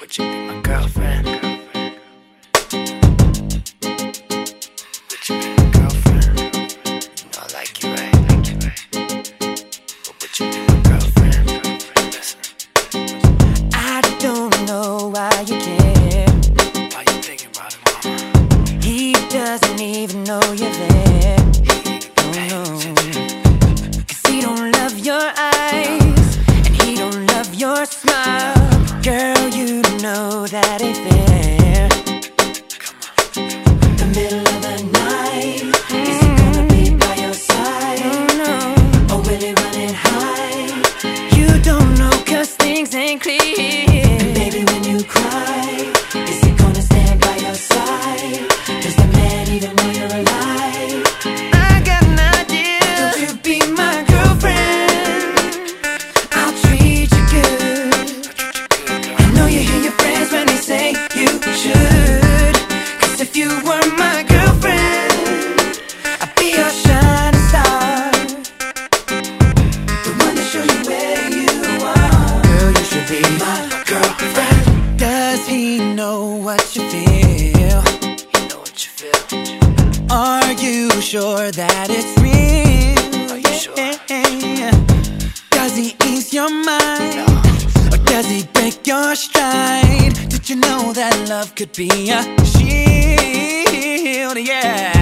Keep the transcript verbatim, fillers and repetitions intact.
Would you be my girlfriend? Would you be my girlfriend? You know I like you, right? But would you be my girlfriend? Listen. I don't know why you care. Why you thinking about it, mama? He doesn't even know you're there. No, no. Cause he don't love your eyes, and he don't love your smile. Girl, you know that ain't fair. The middle of the night, is he gonna be by your side? Oh, no. Or will he run it high? You don't know cause things ain't clear. And baby, when you cry, is he gonna stand by your side? Does the man even know you're alive? I got an idea. Don't you be my girlfriend? I'll treat you good. I know you hear your friends when they say you should. Cause if you were my girlfriend, I'd be your shining star, the one to show you where you are. Girl, you should be my girlfriend. Does he know what you feel? You know what you feel. Are you sure that it's real? Are you sure? Yeah. Does he ease your mind? No. Or does he break your stride? Did you know that love could be a shield? Yeah.